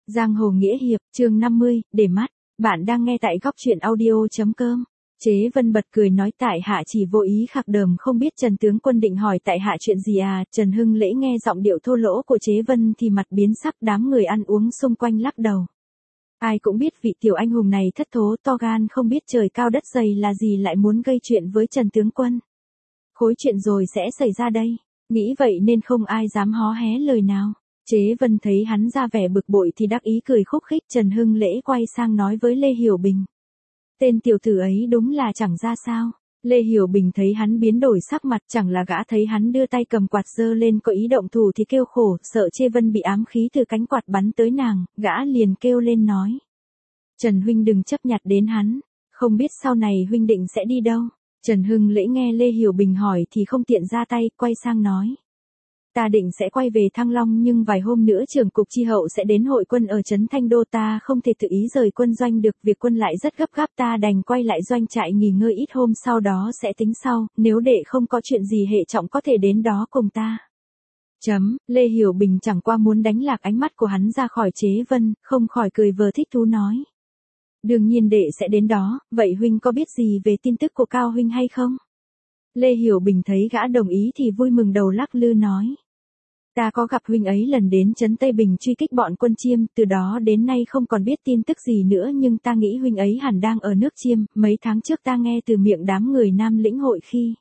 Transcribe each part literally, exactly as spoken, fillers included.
Giang hồ nghĩa hiệp, chương năm mươi, để mắt. Bạn đang nghe tại góc truyện audio chấm com. Chế Vân bật cười nói tại hạ chỉ vô ý khạc đờm, không biết Trần tướng quân định hỏi tại hạ chuyện gì à. Trần Hưng Lễ nghe giọng điệu thô lỗ của Chế Vân thì mặt biến sắc, đám người ăn uống xung quanh lắc đầu. Ai cũng biết vị tiểu anh hùng này thất thố to gan, không biết trời cao đất dày là gì lại muốn gây chuyện với Trần tướng quân. Khối chuyện rồi sẽ xảy ra đây. Nghĩ vậy nên không ai dám hó hé lời nào. Chế Vân thấy hắn ra vẻ bực bội thì đắc ý cười khúc khích. Trần Hưng Lễ quay sang nói với Lê Hiểu Bình. Tên tiểu tử ấy đúng là chẳng ra sao. Lê Hiểu Bình thấy hắn biến đổi sắc mặt, chẳng là gã thấy hắn đưa tay cầm quạt giơ lên có ý động thủ thì kêu khổ, sợ Chế Vân bị ám khí từ cánh quạt bắn tới nàng, gã liền kêu lên nói. Trần huynh đừng chấp nhặt đến hắn, không biết sau này huynh định sẽ đi đâu. Trần Hưng Lễ nghe Lê Hiểu Bình hỏi thì không tiện ra tay, quay sang nói. Ta định sẽ quay về Thăng Long nhưng vài hôm nữa trưởng cục chi hậu sẽ đến hội quân ở trấn Thanh Đô, ta không thể tự ý rời quân doanh được, việc quân lại rất gấp gáp, ta đành quay lại doanh trại nghỉ ngơi ít hôm, sau đó sẽ tính sau, nếu đệ không có chuyện gì hệ trọng có thể đến đó cùng ta. Chấm, Lê Hiểu Bình chẳng qua muốn đánh lạc ánh mắt của hắn ra khỏi Chế Vân, không khỏi cười vờ thích thú nói. Đương nhiên đệ sẽ đến đó, vậy huynh có biết gì về tin tức của Cao huynh hay không? Lê Hiểu Bình thấy gã đồng ý thì vui mừng đầu lắc lư nói. Ta có gặp huynh ấy lần đến trấn Tây Bình truy kích bọn quân Chiêm, từ đó đến nay không còn biết tin tức gì nữa, nhưng ta nghĩ huynh ấy hẳn đang ở nước Chiêm, mấy tháng trước ta nghe từ miệng đám người Nam Lĩnh Hội khi.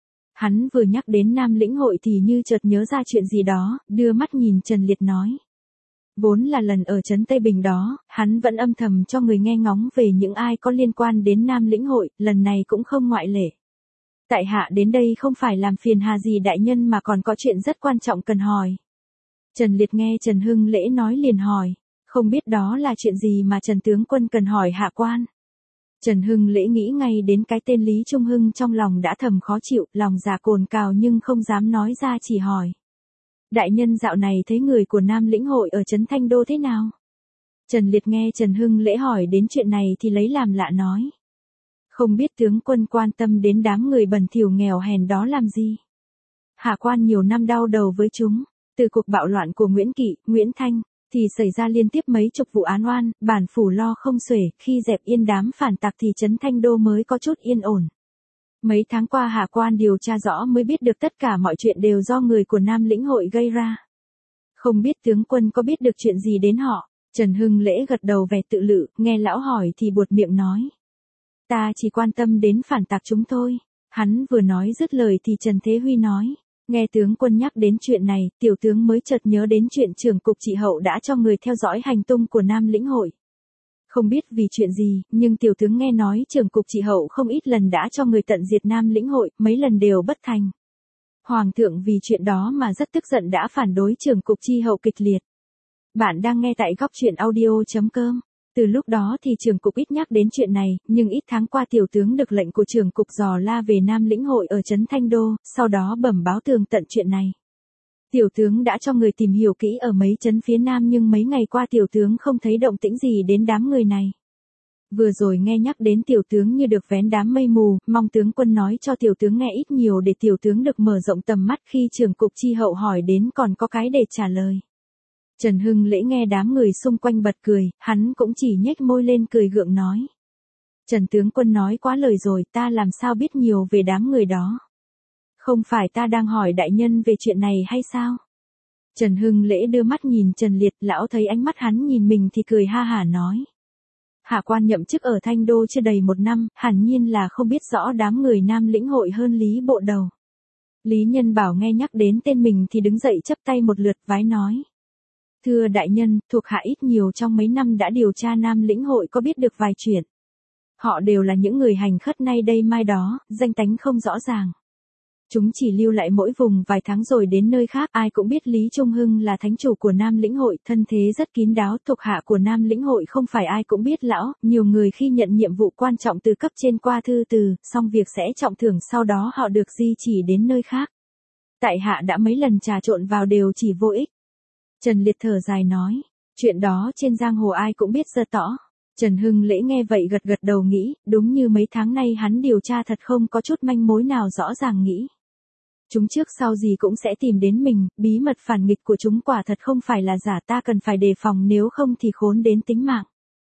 Hắn vừa nhắc đến Nam Lĩnh Hội thì như chợt nhớ ra chuyện gì đó, đưa mắt nhìn Trần Liệt nói. Vốn là lần ở trấn Tây Bình đó, hắn vẫn âm thầm cho người nghe ngóng về những ai có liên quan đến Nam Lĩnh Hội, lần này cũng không ngoại lệ. Tại hạ đến đây không phải làm phiền hà gì đại nhân mà còn có chuyện rất quan trọng cần hỏi. Trần Liệt nghe Trần Hưng Lễ nói liền hỏi, không biết đó là chuyện gì mà Trần tướng quân cần hỏi hạ quan. Trần Hưng Lễ nghĩ ngay đến cái tên Lý Trung Hưng, trong lòng đã thầm khó chịu, lòng dạ cồn cào nhưng không dám nói ra, chỉ hỏi. Đại nhân dạo này thấy người của Nam Lĩnh Hội ở trấn Thanh Đô thế nào? Trần Liệt nghe Trần Hưng Lễ hỏi đến chuyện này thì lấy làm lạ nói. Không biết tướng quân quan tâm đến đám người bẩn thỉu nghèo hèn đó làm gì? Hạ quan nhiều năm đau đầu với chúng, từ cuộc bạo loạn của Nguyễn Kỵ, Nguyễn Thanh, thì xảy ra liên tiếp mấy chục vụ án oan, bản phủ lo không xuể, khi dẹp yên đám phản tặc thì trấn Thanh Đô mới có chút yên ổn. Mấy tháng qua hạ quan điều tra rõ mới biết được tất cả mọi chuyện đều do người của Nam Lĩnh Hội gây ra. Không biết tướng quân có biết được chuyện gì đến họ? Trần Hưng Lễ gật đầu vẻ tự lự, nghe lão hỏi thì buột miệng nói. Ta chỉ quan tâm đến phản tặc chúng thôi. Hắn vừa nói dứt lời thì Trần Thế Huy nói. Nghe tướng quân nhắc đến chuyện này, tiểu tướng mới chợt nhớ đến chuyện trưởng cục trị hậu đã cho người theo dõi hành tung của Nam Lĩnh Hội. Không biết vì chuyện gì, nhưng tiểu tướng nghe nói trưởng cục trị hậu không ít lần đã cho người tận diệt Nam Lĩnh Hội, mấy lần đều bất thành. Hoàng thượng vì chuyện đó mà rất tức giận đã phản đối trưởng cục chi hậu kịch liệt. Bạn đang nghe tại góc truyện audio chấm com. Từ lúc đó thì trưởng cục ít nhắc đến chuyện này, nhưng ít tháng qua tiểu tướng được lệnh của trưởng cục dò la về Nam Lĩnh Hội ở trấn Thanh Đô, sau đó bẩm báo tường tận chuyện này. Tiểu tướng đã cho người tìm hiểu kỹ ở mấy trấn phía Nam nhưng mấy ngày qua tiểu tướng không thấy động tĩnh gì đến đám người này. Vừa rồi nghe nhắc đến tiểu tướng như được vén đám mây mù, mong tướng quân nói cho tiểu tướng nghe ít nhiều để tiểu tướng được mở rộng tầm mắt khi trưởng cục chi hậu hỏi đến còn có cái để trả lời. Trần Hưng Lễ nghe đám người xung quanh bật cười, hắn cũng chỉ nhếch môi lên cười gượng nói. Trần tướng quân nói quá lời rồi, ta làm sao biết nhiều về đám người đó. Không phải ta đang hỏi đại nhân về chuyện này hay sao? Trần Hưng Lễ đưa mắt nhìn Trần Liệt, lão thấy ánh mắt hắn nhìn mình thì cười ha hả nói. Hạ quan nhậm chức ở Thanh Đô chưa đầy một năm, hẳn nhiên là không biết rõ đám người Nam Lĩnh Hội hơn Lý bộ đầu. Lý Nhân Bảo nghe nhắc đến tên mình thì đứng dậy chắp tay một lượt vái nói. Thưa đại nhân, thuộc hạ ít nhiều trong mấy năm đã điều tra Nam Lĩnh Hội có biết được vài chuyện. Họ đều là những người hành khất nay đây mai đó, danh tánh không rõ ràng. Chúng chỉ lưu lại mỗi vùng vài tháng rồi đến nơi khác, ai cũng biết Lý Trung Hưng là thánh chủ của Nam Lĩnh Hội, thân thế rất kín đáo, thuộc hạ của Nam Lĩnh Hội không phải ai cũng biết lão, nhiều người khi nhận nhiệm vụ quan trọng từ cấp trên qua thư từ, xong việc sẽ trọng thưởng sau đó họ được di chỉ đến nơi khác. Tại hạ đã mấy lần trà trộn vào đều chỉ vô ích. Trần Liệt thở dài nói, chuyện đó trên giang hồ ai cũng biết rất rõ. Trần Hưng Lễ nghe vậy gật gật đầu nghĩ, đúng như mấy tháng nay hắn điều tra thật không có chút manh mối nào rõ ràng nghĩ. Chúng trước sau gì cũng sẽ tìm đến mình, bí mật phản nghịch của chúng quả thật không phải là giả, ta cần phải đề phòng nếu không thì khốn đến tính mạng.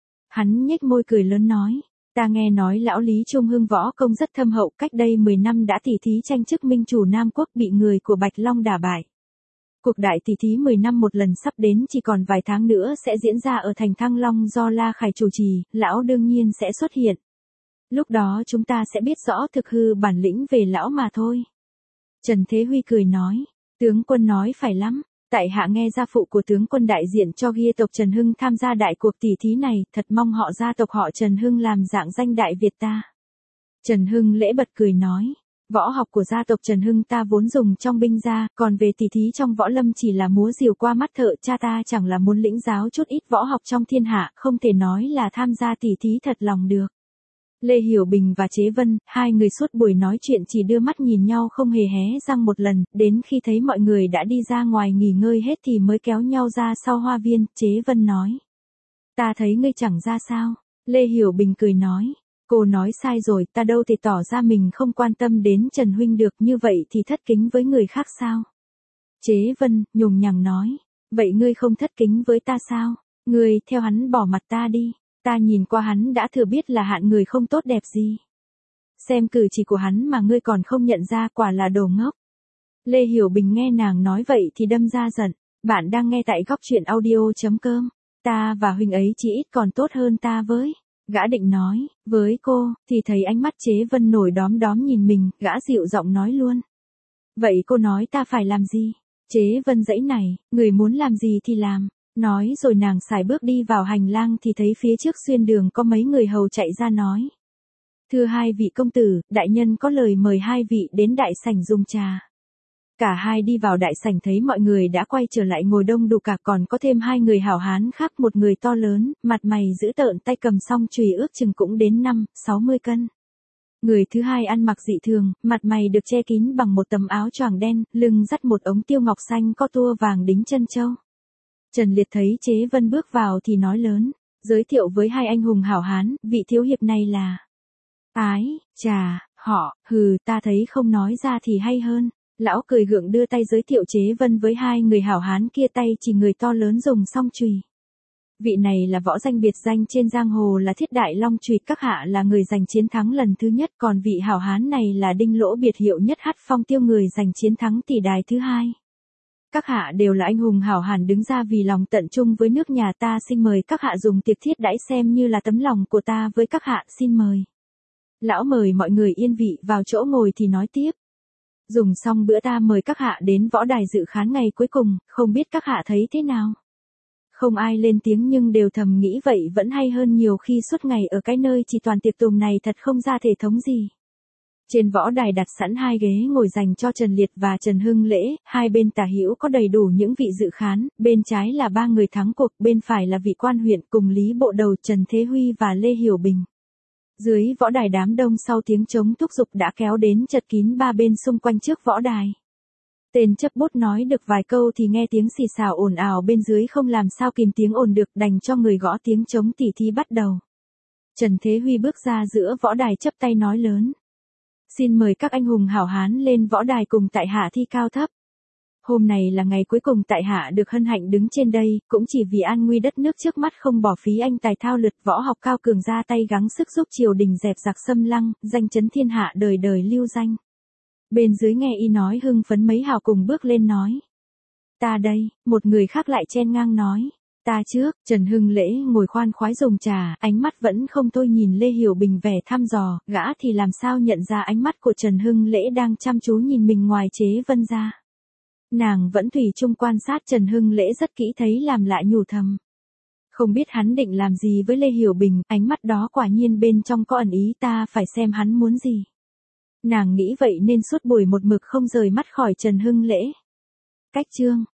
Hắn nhếch môi cười lớn nói, ta nghe nói lão Lý Trung Hưng võ công rất thâm hậu, cách đây mười năm đã tỉ thí tranh chức minh chủ Nam Quốc bị người của Bạch Long đả bại. Cuộc đại tỉ thí mười năm một lần sắp đến, chỉ còn vài tháng nữa sẽ diễn ra ở thành Thăng Long do La Khải chủ trì, lão đương nhiên sẽ xuất hiện. Lúc đó chúng ta sẽ biết rõ thực hư bản lĩnh về lão mà thôi. Trần Thế Huy cười nói, tướng quân nói phải lắm, tại hạ nghe gia phụ của tướng quân đại diện cho gia tộc Trần Hưng tham gia đại cuộc tỉ thí này, thật mong họ gia tộc họ Trần Hưng làm dạng danh Đại Việt ta. Trần Hưng lễ bật cười nói, võ học của gia tộc Trần Hưng ta vốn dùng trong binh gia, còn về tỉ thí trong võ lâm chỉ là múa rìu qua mắt thợ, cha ta chẳng là muốn lĩnh giáo chút ít võ học trong thiên hạ, không thể nói là tham gia tỉ thí thật lòng được. Lê Hiểu Bình và Chế Vân, hai người suốt buổi nói chuyện chỉ đưa mắt nhìn nhau không hề hé răng một lần, đến khi thấy mọi người đã đi ra ngoài nghỉ ngơi hết thì mới kéo nhau ra sau hoa viên. Chế Vân nói, ta thấy ngươi chẳng ra sao. Lê Hiểu Bình cười nói, cô nói sai rồi, ta đâu thể tỏ ra mình không quan tâm đến Trần Huynh được, như vậy thì thất kính với người khác sao? Chế Vân, nhùng nhằng nói, vậy ngươi không thất kính với ta sao? Ngươi theo hắn bỏ mặt ta đi. Ta nhìn qua hắn đã thừa biết là hạng người không tốt đẹp gì. Xem cử chỉ của hắn mà ngươi còn không nhận ra, quả là đồ ngốc. Lê Hiểu Bình nghe nàng nói vậy thì đâm ra giận. Bạn đang nghe tại góc truyện audio chấm com. Ta và huynh ấy chỉ ít còn tốt hơn ta với. Gã định nói, với cô, thì thấy ánh mắt Chế Vân nổi đóm đóm nhìn mình, gã dịu giọng nói luôn. Vậy cô nói ta phải làm gì? Chế Vân giãy này, người muốn làm gì thì làm. Nói rồi nàng xài bước đi vào hành lang thì thấy phía trước xuyên đường có mấy người hầu chạy ra nói. Thưa hai vị công tử, đại nhân có lời mời hai vị đến đại sảnh dùng trà. Cả hai đi vào đại sảnh thấy mọi người đã quay trở lại ngồi đông đủ cả, còn có thêm hai người hảo hán khác, một người to lớn, mặt mày dữ tợn, tay cầm song chùy ước chừng cũng đến năm, sáu mươi cân. Người thứ hai ăn mặc dị thường, mặt mày được che kín bằng một tấm áo choàng đen, lưng dắt một ống tiêu ngọc xanh có tua vàng đính chân châu. Trần Liệt thấy Chế Vân bước vào thì nói lớn, giới thiệu với hai anh hùng hảo hán, vị thiếu hiệp này là Ái, Trà, họ, hừ, ta thấy không nói ra thì hay hơn. Lão cười gượng đưa tay giới thiệu Chế Vân với hai người hảo hán kia, tay chỉ người to lớn dùng song chùy. Vị này là võ danh biệt danh trên giang hồ là Thiết Đại Long Chùy, các hạ là người giành chiến thắng lần thứ nhất, còn vị hảo hán này là Đinh Lỗ, biệt hiệu Nhất Hắt Phong Tiêu, người giành chiến thắng tỷ đài thứ hai. Các hạ đều là anh hùng hảo hán đứng ra vì lòng tận trung với nước nhà ta, xin mời các hạ dùng tiệc thiết đãi xem như là tấm lòng của ta với các hạ, xin mời. Lão mời mọi người yên vị vào chỗ ngồi thì nói tiếp. Dùng xong bữa ta mời các hạ đến võ đài dự khán ngày cuối cùng, không biết các hạ thấy thế nào? Không ai lên tiếng nhưng đều thầm nghĩ vậy vẫn hay hơn nhiều khi suốt ngày ở cái nơi chỉ toàn tiệc tùng này, thật không ra thể thống gì. Trên võ đài đặt sẵn hai ghế ngồi dành cho Trần Liệt và Trần Hưng Lễ, hai bên tả hữu có đầy đủ những vị dự khán, bên trái là ba người thắng cuộc, bên phải là vị quan huyện cùng Lý Bộ Đầu, Trần Thế Huy và Lê Hiểu Bình. Dưới võ đài đám đông sau tiếng trống thúc giục đã kéo đến chật kín ba bên xung quanh trước võ đài. Tên chấp bút nói được vài câu thì nghe tiếng xì xào ồn ào bên dưới không làm sao kìm tiếng ồn được, đành cho người gõ tiếng trống tỉ thí bắt đầu. Trần Thế Huy bước ra giữa võ đài chấp tay nói lớn. Xin mời các anh hùng hảo hán lên võ đài cùng tại hạ thi cao thấp. Hôm này là ngày cuối cùng tại hạ được hân hạnh đứng trên đây, cũng chỉ vì an nguy đất nước trước mắt, không bỏ phí anh tài thao lược, võ học cao cường ra tay gắng sức giúp triều đình dẹp giặc xâm lăng, danh chấn thiên hạ đời đời lưu danh. Bên dưới nghe y nói hưng phấn, mấy hào cùng bước lên nói. Ta đây, một người khác lại chen ngang nói. Ta trước. Trần Hưng Lễ ngồi khoan khoái dùng trà, ánh mắt vẫn không thôi nhìn Lê Hiểu Bình vẻ thăm dò, gã thì làm sao nhận ra ánh mắt của Trần Hưng Lễ đang chăm chú nhìn mình ngoài Chế Vân ra. Nàng vẫn thủy chung quan sát Trần Hưng Lễ rất kỹ, thấy làm lại nhủ thầm. Không biết hắn định làm gì với Lê Hiểu Bình, ánh mắt đó quả nhiên bên trong có ẩn ý, ta phải xem hắn muốn gì. Nàng nghĩ vậy nên suốt buổi một mực không rời mắt khỏi Trần Hưng Lễ. Cách chương